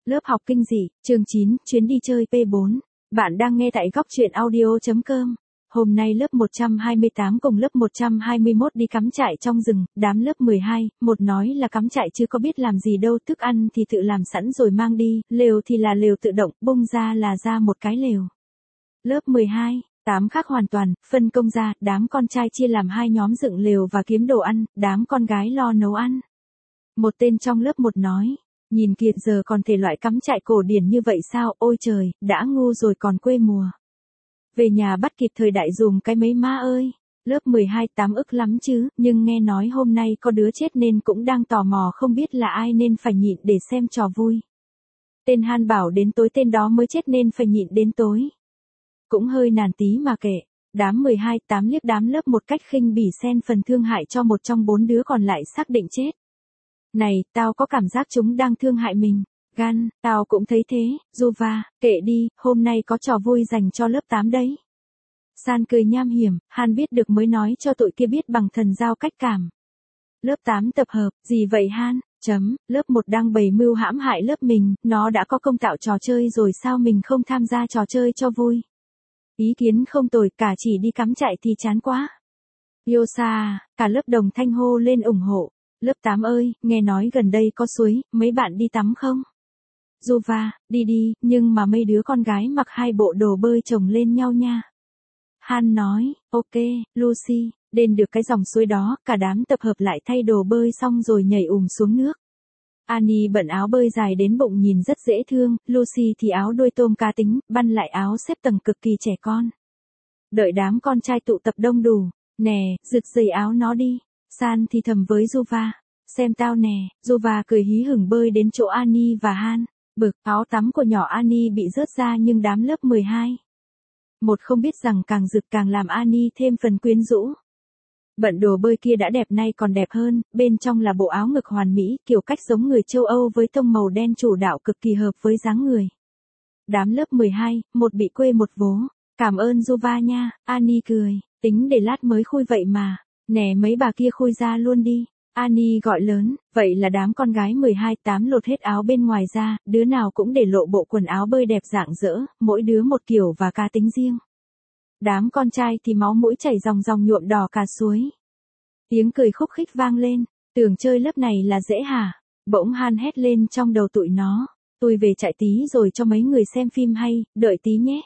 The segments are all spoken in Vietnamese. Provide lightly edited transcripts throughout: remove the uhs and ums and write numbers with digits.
Lớp học kinh dị, chương 9, chuyến đi chơi P4. Bạn đang nghe tại góc truyện audio.com. Hôm nay lớp 128 cùng lớp 121 đi cắm trại trong rừng, đám lớp 12, một nói là cắm trại chứ có biết làm gì đâu, thức ăn thì tự làm sẵn rồi mang đi, lều thì là lều tự động, bung ra là ra một cái lều. Lớp 12, 8 khác hoàn toàn, phân công ra, đám con trai chia làm hai nhóm dựng lều và kiếm đồ ăn, đám con gái lo nấu ăn. Một tên trong lớp 1 nói. Nhìn kìa, giờ còn thể loại cắm trại cổ điển như vậy sao, ôi trời, đã ngu rồi còn quê mùa. Về nhà bắt kịp thời đại dùm cái mấy má ơi. Lớp 12 8 ức lắm chứ, nhưng nghe nói hôm nay có đứa chết nên cũng đang tò mò không biết là ai nên phải nhịn để xem trò vui. Tên Han bảo đến tối tên đó mới chết nên phải nhịn đến tối. Cũng hơi nản tí mà kệ. Đám 12 8 liếc đám lớp 1 cách khinh bỉ xen phần thương hại cho một trong 4 đứa còn lại xác định chết. Này, tao có cảm giác chúng đang thương hại mình. Gan, tao cũng thấy thế, Juva, kệ đi, hôm nay có trò vui dành cho lớp 8 đấy. San cười nham hiểm, Han biết được mới nói cho tụi kia biết bằng thần giao cách cảm. Lớp 8 tập hợp, gì vậy Han? Lớp 1 đang bày mưu hãm hại lớp mình, nó đã có công tạo trò chơi rồi sao mình không tham gia trò chơi cho vui. Ý kiến không tồi, cả chỉ đi cắm trại thì chán quá. Yosa, cả lớp đồng thanh hô lên ủng hộ. Lớp 8 ơi, nghe nói gần đây có suối, mấy bạn đi tắm không? Juva, đi đi, nhưng mà mấy đứa con gái mặc 2 bộ đồ bơi chồng lên nhau nha. Han nói, ok, Lucy, đến được cái dòng suối đó, cả đám tập hợp lại thay đồ bơi xong rồi nhảy xuống nước. Annie bận áo bơi dài đến bụng nhìn rất dễ thương, Lucy thì áo đuôi tôm cá tính, băn lại áo xếp tầng cực kỳ trẻ con. Đợi đám con trai tụ tập đông đủ, nè, rực dây áo nó đi. San thì thầm với Juva, xem tao nè, Juva cười hí hửng bơi đến chỗ Annie và Han, bực, áo tắm của nhỏ Annie bị rớt ra nhưng đám lớp 12. Một không biết rằng càng rực càng làm Annie thêm phần quyến rũ. Bận đồ bơi kia đã đẹp nay còn đẹp hơn, bên trong là bộ áo ngực hoàn mỹ, kiểu cách giống người châu Âu với tông màu đen chủ đạo cực kỳ hợp với dáng người. Đám lớp 12, một bị quê một vố, cảm ơn Juva nha, Annie cười, tính để lát mới khui vậy mà. Nè mấy bà kia khui ra luôn đi. Annie gọi lớn, vậy là đám con gái 12 8 lột hết áo bên ngoài ra, đứa nào cũng để lộ bộ quần áo bơi đẹp rạng rỡ, mỗi đứa một kiểu và cá tính riêng. Đám con trai thì máu mũi chảy ròng ròng nhuộm đỏ cả suối. Tiếng cười khúc khích vang lên, tưởng chơi lớp này là dễ hả? Bỗng Han hét lên trong đầu tụi nó, tôi về chạy tí rồi cho mấy người xem phim hay, đợi tí nhé.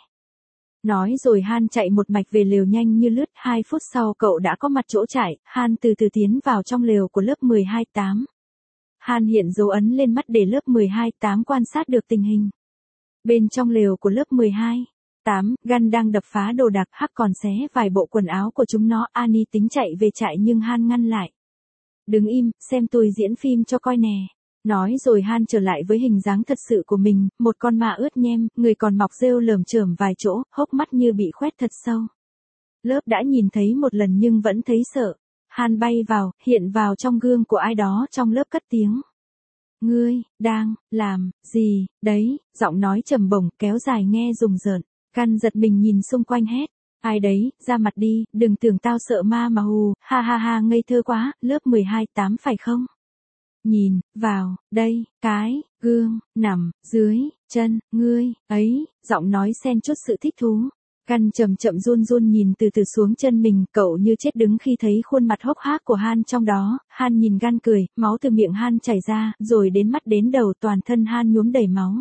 Nói rồi Han chạy một mạch về lều nhanh như lướt, 2 phút sau cậu đã có mặt chỗ trại, Han từ từ tiến vào trong lều của lớp 12 8. Han hiện dấu ấn lên mắt để lớp 12 8 quan sát được tình hình. Bên trong lều của lớp 12 8, Gan đang đập phá đồ đạc, Hắc còn xé vài bộ quần áo của chúng nó, Annie tính chạy về trại nhưng Han ngăn lại. Đứng im, xem tôi diễn phim cho coi nè. Nói rồi Han trở lại với hình dáng thật sự của mình, một con ma ướt nhem, người còn mọc rêu lởm chởm vài chỗ, hốc mắt như bị khoét thật sâu. Lớp đã nhìn thấy một lần nhưng vẫn thấy sợ. Han bay vào, hiện vào trong gương của ai đó trong lớp cất tiếng. Ngươi, đang, làm, gì, đấy, giọng nói trầm bổng, kéo dài nghe rùng rợn. Gan giật mình nhìn xung quanh hét. Ai đấy, ra mặt đi, đừng tưởng tao sợ ma mà hù, ha ha ha ngây thơ quá, lớp 12 8 phải không? Nhìn, vào, đây, cái, gương, nằm, dưới, chân, ngươi, ấy, giọng nói xen chút sự thích thú. Gan chậm chậm run run nhìn từ từ xuống chân mình, cậu như chết đứng khi thấy khuôn mặt hốc hác của Han trong đó. Han nhìn Gan cười, máu từ miệng Han chảy ra, rồi đến mắt đến đầu, toàn thân Han nhuốm đầy máu.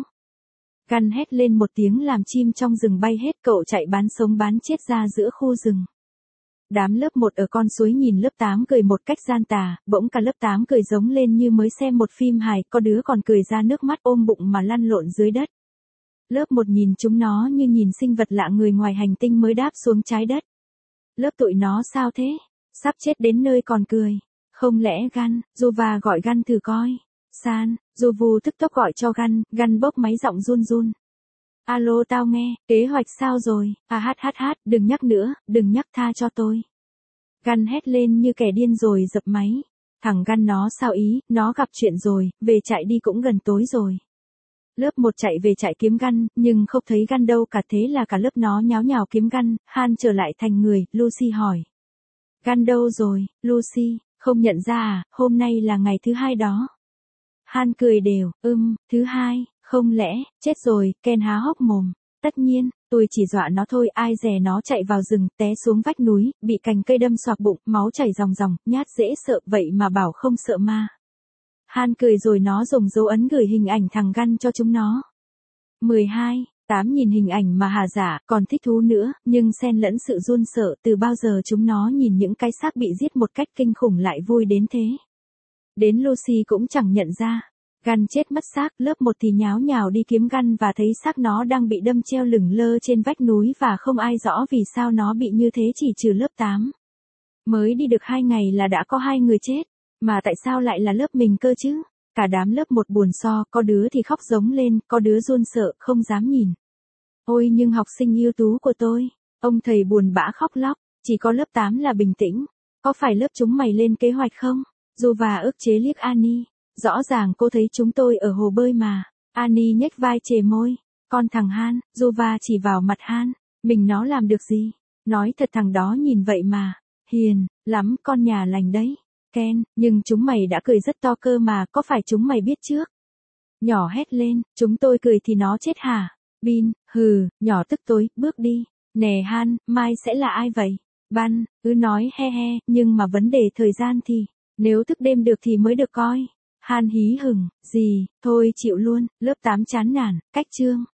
Gan hét lên một tiếng làm chim trong rừng bay hết, cậu chạy bán sống bán chết ra giữa khu rừng. Đám lớp 1 ở con suối nhìn lớp 8 cười một cách gian tà, bỗng cả lớp 8 cười giống lên như mới xem một phim hài, có đứa còn cười ra nước mắt ôm bụng mà lăn lộn dưới đất. Lớp 1 nhìn chúng nó như nhìn sinh vật lạ, người ngoài hành tinh mới đáp xuống trái đất. Lớp tụi nó sao thế? Sắp chết đến nơi còn cười. Không lẽ Gan, Juva gọi Gan thử coi. San, Juvu tức tốc gọi cho Gan bốc máy giọng run run. Alo tao nghe, kế hoạch sao rồi? Đừng nhắc nữa, đừng nhắc, tha cho tôi. Gan hét lên như kẻ điên rồi dập máy. Thằng Gan nó sao ý, nó gặp chuyện rồi, về chạy đi cũng gần tối rồi. Lớp 1 chạy về chạy kiếm Gan, nhưng không thấy Gan đâu cả, thế là cả lớp nó nháo nhào kiếm Gan. Han trở lại thành người, Lucy hỏi. Gan đâu rồi, Lucy, không nhận ra à, hôm nay là ngày thứ 2 đó. Han cười đều, thứ 2, Không lẽ, chết rồi, Ken há hốc mồm. Tất nhiên, tôi chỉ dọa nó thôi, ai dè nó chạy vào rừng, té xuống vách núi, bị cành cây đâm xoạc bụng, máu chảy ròng ròng, nhát dễ sợ, vậy mà bảo không sợ ma. Han cười rồi nó dùng dấu ấn gửi hình ảnh thằng Gun cho chúng nó. 12. 8 nhìn hình ảnh mà Hà giả, còn thích thú nữa, nhưng xen lẫn sự run sợ, từ bao giờ chúng nó nhìn những cái xác bị giết một cách kinh khủng lại vui đến thế. Đến Lucy cũng chẳng nhận ra. Gun chết mất xác, lớp 1 thì nháo nhào đi kiếm Gun và thấy xác nó đang bị đâm treo lửng lơ trên vách núi và không ai rõ vì sao nó bị như thế chỉ trừ lớp 8. Mới đi được 2 ngày là đã có 2 người chết, mà tại sao lại là lớp mình cơ chứ? Cả đám lớp 1 buồn so, có đứa thì khóc giống lên, có đứa run sợ, không dám nhìn. Ôi nhưng học sinh ưu tú của tôi, ông thầy buồn bã khóc lóc, chỉ có lớp 8 là bình tĩnh. Có phải lớp chúng mày lên kế hoạch không? Juva ức chế liếc Annie. Rõ ràng cô thấy chúng tôi ở hồ bơi mà. Annie nhếch vai chề môi. Con thằng Han, Juva chỉ vào mặt Han. Mình nó làm được gì? Nói thật thằng đó nhìn vậy mà. Hiền, lắm, con nhà lành đấy. Ken, nhưng chúng mày đã cười rất to cơ mà, có phải chúng mày biết trước? Nhỏ hét lên, chúng tôi cười thì nó chết hả? Bin, hừ, nhỏ tức tối, bước đi. Nè Han, mai sẽ là ai vậy? Ban, nói he he, nhưng mà vấn đề thời gian thì, nếu thức đêm được thì mới được coi. Han hí hửng, gì, thôi chịu luôn, lớp 8 chán nản, cách chương.